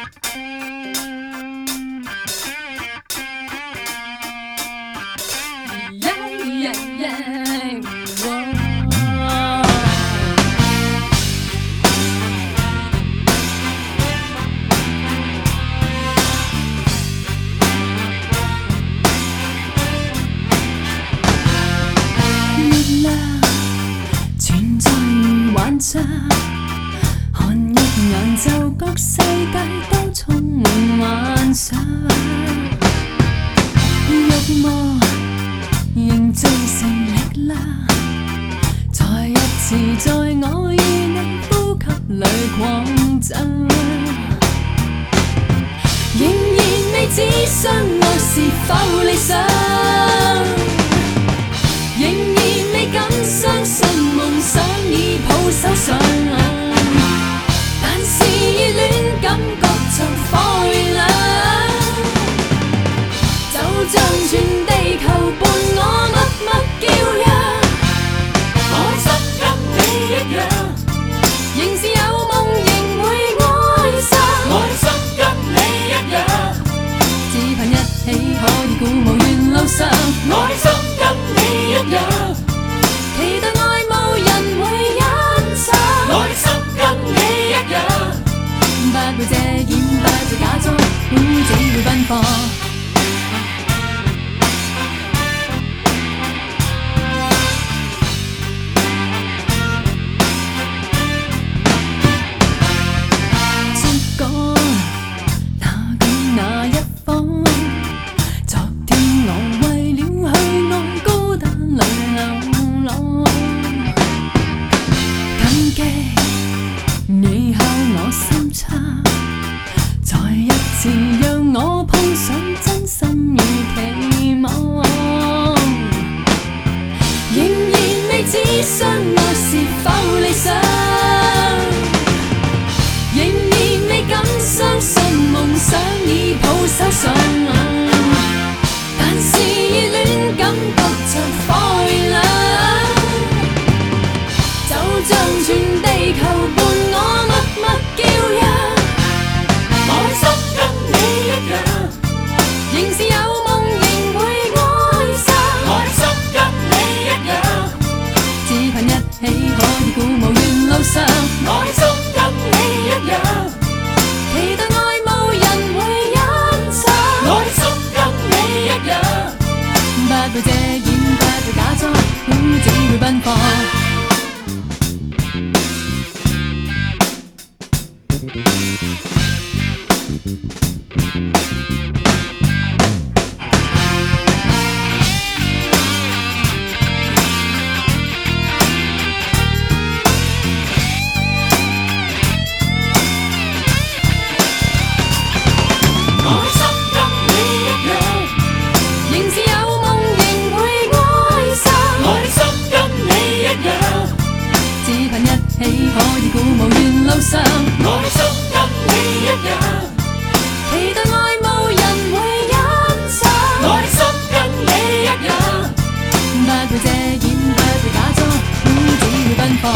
月亮存在如幻象，看一眼就覺世界都充滿幻想。欲望凝聚成力量，再一次在我與你呼吸裏擴張。仍然未知相愛是否理想，仍然未敢相信夢想已抱手上，但是熱戀感覺像火熱亮，就像全地球伴我默默叫嚷。我心跟你一樣，仍是有夢仍會愛上。我心跟你一樣，只憑一起可以鼓舞沿路上。愛心跟你一樣，期待愛慕人會欣賞。愛心跟你一樣，不會遮掩，不會假裝，只會奔放。你敲我心窗，再一次讓我碰上真心與期望。仍然未知相愛是否理想，仍然未敢相信夢想已抱手上，但是熱戀感覺像火熱亮，就像全地球伴我默默叫嚷。愛心跟你一樣，仍是有夢仍會愛上。愛心跟你一樣，只憑一起可以鼓舞沿路上。愛心跟你一樣，期待愛慕人會欣賞。愛心跟你一樣，不會遮掩，不會假裝，只會奔放。可以鼓舞沿路上。愛心跟你一樣，期待愛慕人會欣賞。愛心跟你一樣，不會遮掩，不會假裝，只會奔放。